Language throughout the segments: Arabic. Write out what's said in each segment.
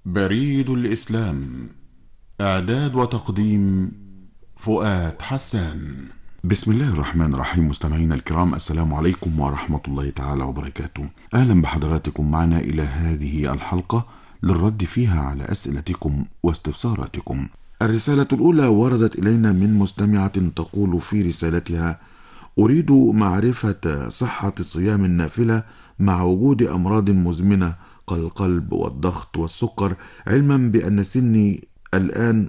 بريد الإسلام. إعداد وتقديم فؤاد حسان. بسم الله الرحمن الرحيم. مستمعينا الكرام، السلام عليكم ورحمة الله تعالى وبركاته. أهلا بحضراتكم معنا إلى هذه الحلقة للرد فيها على أسئلتكم واستفساراتكم. الرسالة الأولى وردت إلينا من مستمعة تقول في رسالتها: أريد معرفة صحة صيام النافلة مع وجود أمراض مزمنة كالقلب والضغط والسكر، علما بأن سني الآن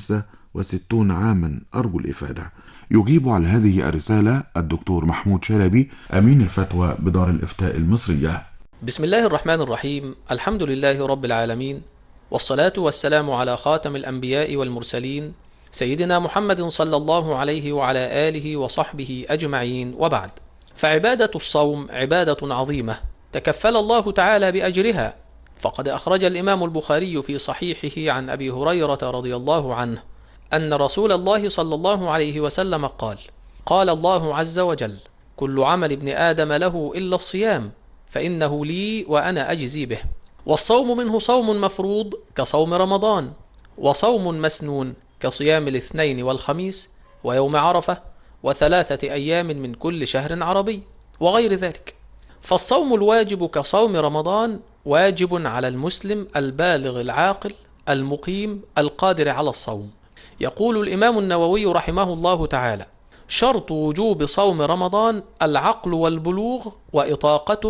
65 عاما. أرجو الإفادة. يجيب على هذه الرسالة الدكتور محمود شلبي، أمين الفتوى بدار الإفتاء المصرية. بسم الله الرحمن الرحيم. الحمد لله رب العالمين، والصلاة والسلام على خاتم الأنبياء والمرسلين سيدنا محمد صلى الله عليه وعلى آله وصحبه أجمعين، وبعد. فعبادة الصوم عبادة عظيمة تكفل الله تعالى بأجرها، فقد أخرج الإمام البخاري في صحيحه عن أبي هريرة رضي الله عنه أن رسول الله صلى الله عليه وسلم قال: قال الله عز وجل: كل عمل ابن آدم له إلا الصيام فإنه لي وأنا أجزي به. والصوم منه صوم مفروض كصوم رمضان، وصوم مسنون كصيام الاثنين والخميس ويوم عرفة وثلاثة أيام من كل شهر عربي وغير ذلك. فالصوم الواجب كصوم رمضان واجب على المسلم البالغ العاقل المقيم القادر على الصوم. يقول الإمام النووي رحمه الله تعالى: شرط وجوب صوم رمضان العقل والبلوغ وإطاقته،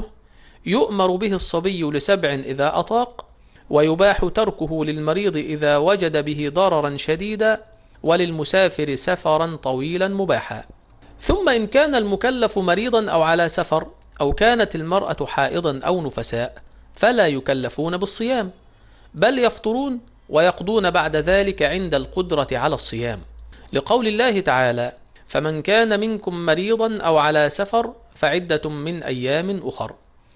يؤمر به الصبي ل7 إذا أطاق، ويباح تركه للمريض إذا وجد به ضررا شديدا، وللمسافر سفرا طويلا مباحا. ثم إن كان المكلف مريضا أو على سفر، أو كانت المرأة حائضا أو نفساء، فلا يكلفون بالصيام، بل يفطرون ويقضون بعد ذلك عند القدرة على الصيام، لقول الله تعالى: فمن كان منكم مريضا أو على سفر فعدة من أيام أخر.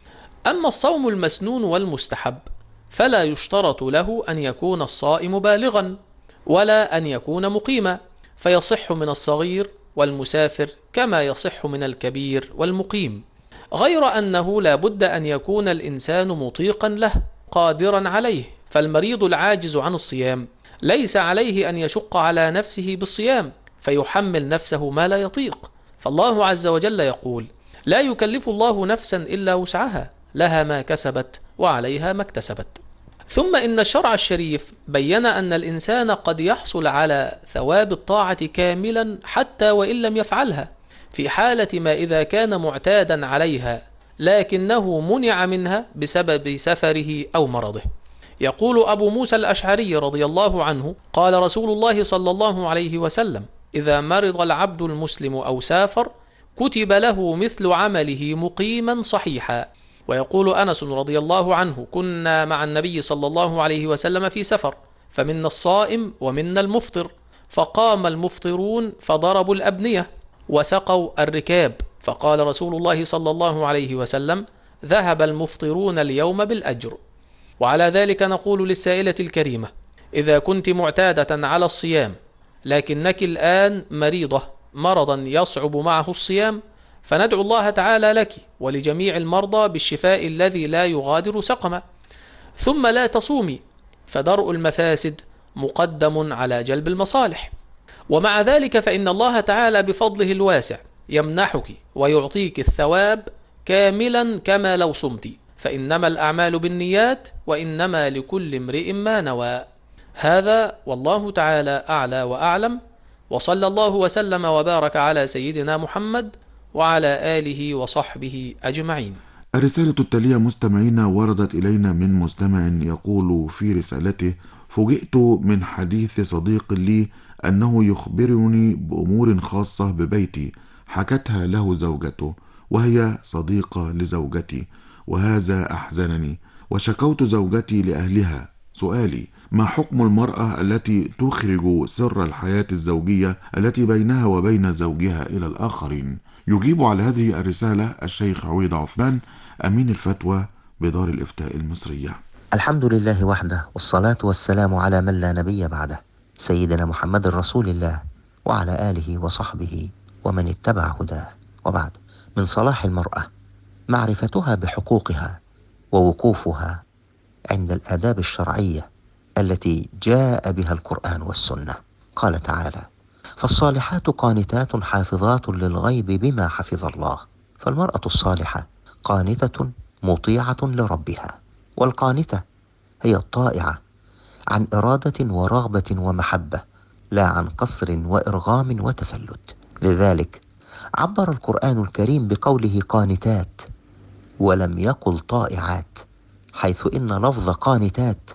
أما الصوم المسنون والمستحب فلا يشترط له أن يكون الصائم بالغا ولا أن يكون مقيما، فيصح من الصغير والمسافر كما يصح من الكبير والمقيم، غير أنه لا بد أن يكون الإنسان مطيقا له قادرا عليه. فالمريض العاجز عن الصيام ليس عليه أن يشق على نفسه بالصيام فيحمل نفسه ما لا يطيق، فالله عز وجل يقول: لا يكلف الله نفسا إلا وسعها، لها ما كسبت وعليها ما اكتسبت. ثم إن الشرع الشريف بين أن الإنسان قد يحصل على ثواب الطاعة كاملا حتى وإن لم يفعلها، في حالة ما إذا كان معتادا عليها لكنه منع منها بسبب سفره أو مرضه. يقول أبو موسى الأشعري رضي الله عنه: قال رسول الله صلى الله عليه وسلم: إذا مرض العبد المسلم أو سافر كتب له مثل عمله مقيما صحيحا. ويقول أنس رضي الله عنه: كنا مع النبي صلى الله عليه وسلم في سفر، فمنا الصائم ومنا المفطر، فقام المفطرون فضربوا الأبنية وسقوا الركاب، فقال رسول الله صلى الله عليه وسلم: ذهب المفطرون اليوم بالأجر. وعلى ذلك نقول للسائلة الكريمة: إذا كنت معتادة على الصيام لكنك الآن مريضة مرضا يصعب معه الصيام، فندعو الله تعالى لك ولجميع المرضى بالشفاء الذي لا يغادر سقما. ثم لا تصومي، فدرء المفاسد مقدم على جلب المصالح. ومع ذلك فإن الله تعالى بفضله الواسع يمنحك ويعطيك الثواب كاملا كما لو صمت، فإنما الأعمال بالنيات وإنما لكل امرئ ما نوى. هذا والله تعالى أعلى وأعلم، وصلى الله وسلم وبارك على سيدنا محمد وعلى آله وصحبه أجمعين. الرسالة التالية مستمعينا وردت إلينا من مستمع يقول في رسالته: فوجئت من حديث صديق لي أنه يخبرني بأمور خاصة ببيتي حكتها له زوجته، وهي صديقة لزوجتي، وهذا أحزنني، وشكوت زوجتي لأهلها. سؤالي: ما حكم المرأة التي تخرج سر الحياة الزوجية التي بينها وبين زوجها إلى الآخرين؟ يجيب على هذه الرسالة الشيخ عويد عثمان، أمين الفتوى بدار الإفتاء المصرية. الحمد لله وحده، والصلاة والسلام على من لا نبي بعده، سيدنا محمد رسول الله وعلى آله وصحبه ومن اتبع هداه، وبعد. من صلاح المرأة معرفتها بحقوقها ووقوفها عند الآداب الشرعية التي جاء بها القرآن والسنة. قال تعالى: فالصالحات قانتات حافظات للغيب بما حفظ الله. فالمرأة الصالحة قانتة مطيعة لربها، والقانتة هي الطائعة عن إرادة ورغبة ومحبة، لا عن قصر وإرغام وتفلت. لذلك عبر القرآن الكريم بقوله قانتات ولم يقل طائعات، حيث إن لفظ قانتات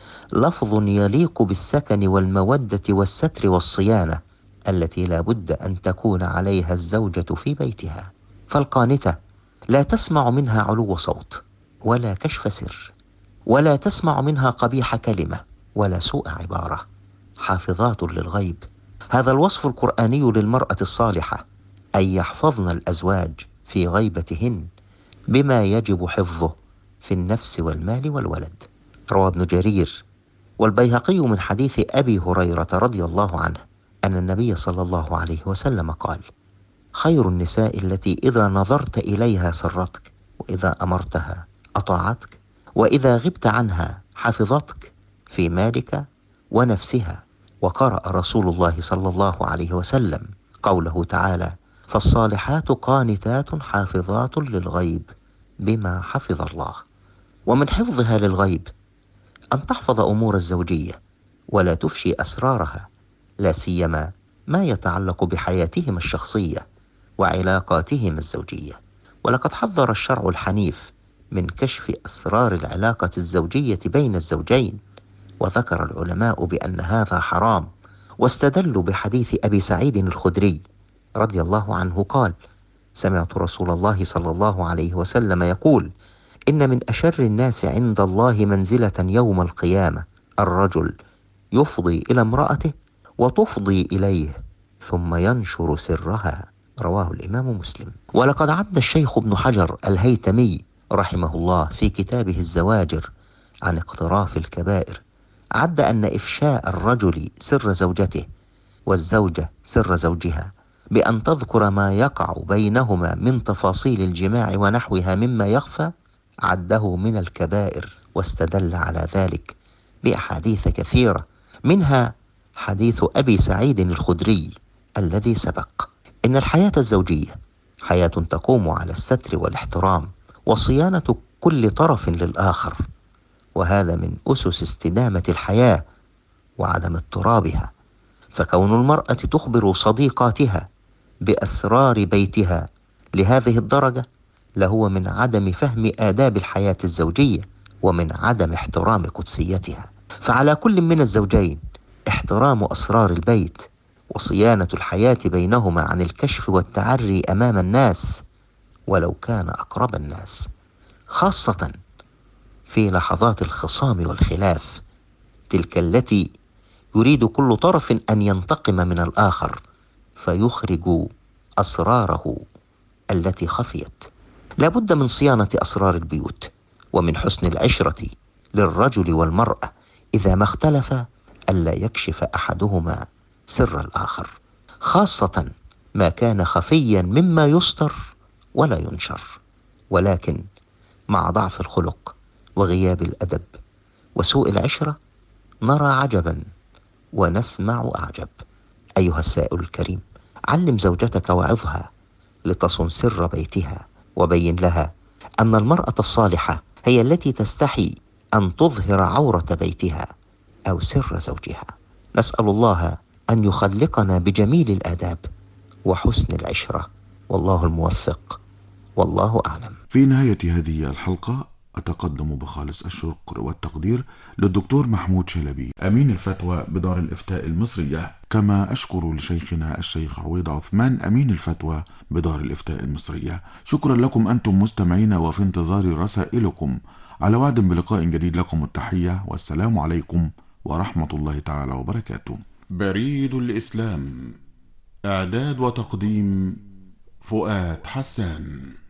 لفظ يليق بالسكن والمودة والستر والصيانة التي لا بد أن تكون عليها الزوجة في بيتها. فالقانتة لا تسمع منها علو صوت ولا كشف سر، ولا تسمع منها قبيح كلمة ولا سوء عبارة. حافظات للغيب، هذا الوصف القرآني للمرأة الصالحة، أن يحفظن الأزواج في غيبتهن بما يجب حفظه في النفس والمال والولد. روى ابن جرير والبيهقي من حديث أبي هريرة رضي الله عنه أن النبي صلى الله عليه وسلم قال: خير النساء التي إذا نظرت إليها سرتك، وإذا أمرتها أطاعتك، وإذا غبت عنها حفظتك في مالك ونفسها. وقرأ رسول الله صلى الله عليه وسلم قوله تعالى: فالصالحات قانتات حافظات للغيب بما حفظ الله. ومن حفظها للغيب أن تحفظ أمور الزوجية ولا تفشي أسرارها، لا سيما ما يتعلق بحياتهما الشخصية وعلاقاتهما الزوجية. ولقد حذر الشرع الحنيف من كشف أسرار العلاقة الزوجية بين الزوجين، وذكر العلماء بأن هذا حرام، واستدلوا بحديث أبي سعيد الخدري رضي الله عنه قال: سمعت رسول الله صلى الله عليه وسلم يقول: إن من أشر الناس عند الله منزلة يوم القيامة الرجل يفضي إلى امرأته وتفضي إليه ثم ينشر سرها. رواه الإمام مسلم. ولقد عد الشيخ ابن حجر الهيتمي رحمه الله في كتابه الزواجر عن اقتراف الكبائر، عد أن إفشاء الرجل سر زوجته والزوجة سر زوجها بأن تذكر ما يقع بينهما من تفاصيل الجماع ونحوها مما يخفى عده من الكبائر، واستدل على ذلك بأحاديث كثيرة، منها حديث أبي سعيد الخدري الذي سبق. إن الحياة الزوجية حياة تقوم على الستر والاحترام وصيانة كل طرف للآخر، وهذا من أسس استدامة الحياة وعدم اضطرابها. فكون المرأة تخبر صديقاتها بأسرار بيتها لهذه الدرجة لهو من عدم فهم آداب الحياة الزوجية ومن عدم احترام قدسيتها. فعلى كل من الزوجين احترام أسرار البيت وصيانة الحياة بينهما عن الكشف والتعري أمام الناس ولو كان أقرب الناس، خاصة في لحظات الخصام والخلاف، تلك التي يريد كل طرف أن ينتقم من الآخر فيخرج أسراره التي خفيت. لا بد من صيانة أسرار البيوت ومن حسن العشرة للرجل والمرأة إذا ما اختلفا ألا يكشف أحدهما سر الآخر، خاصة ما كان خفيا مما يستر ولا ينشر. ولكن مع ضعف الخلق وغياب الأدب وسوء العشرة نرى عجبا ونسمع أعجب. أيها السائل الكريم، علم زوجتك وعظها لتصن سر بيتها، وبين لها أن المرأة الصالحة هي التي تستحي أن تظهر عورة بيتها أو سر زوجها. نسأل الله أن يخلقنا بجميل الآداب وحسن العشرة، والله الموفق، والله أعلم. في نهاية هذه الحلقة أتقدم بخالص الشكر والتقدير للدكتور محمود شلبي أمين الفتوى بدار الإفتاء المصرية، كما أشكر لشيخنا الشيخ عويض عثمان أمين الفتوى بدار الإفتاء المصرية. شكرا لكم أنتم مستمعين، وفي انتظار رسائلكم. على وعد بلقاء جديد، لكم التحية والسلام عليكم ورحمة الله تعالى وبركاته. بريد الإسلام، إعداد وتقديم فؤاد حسان.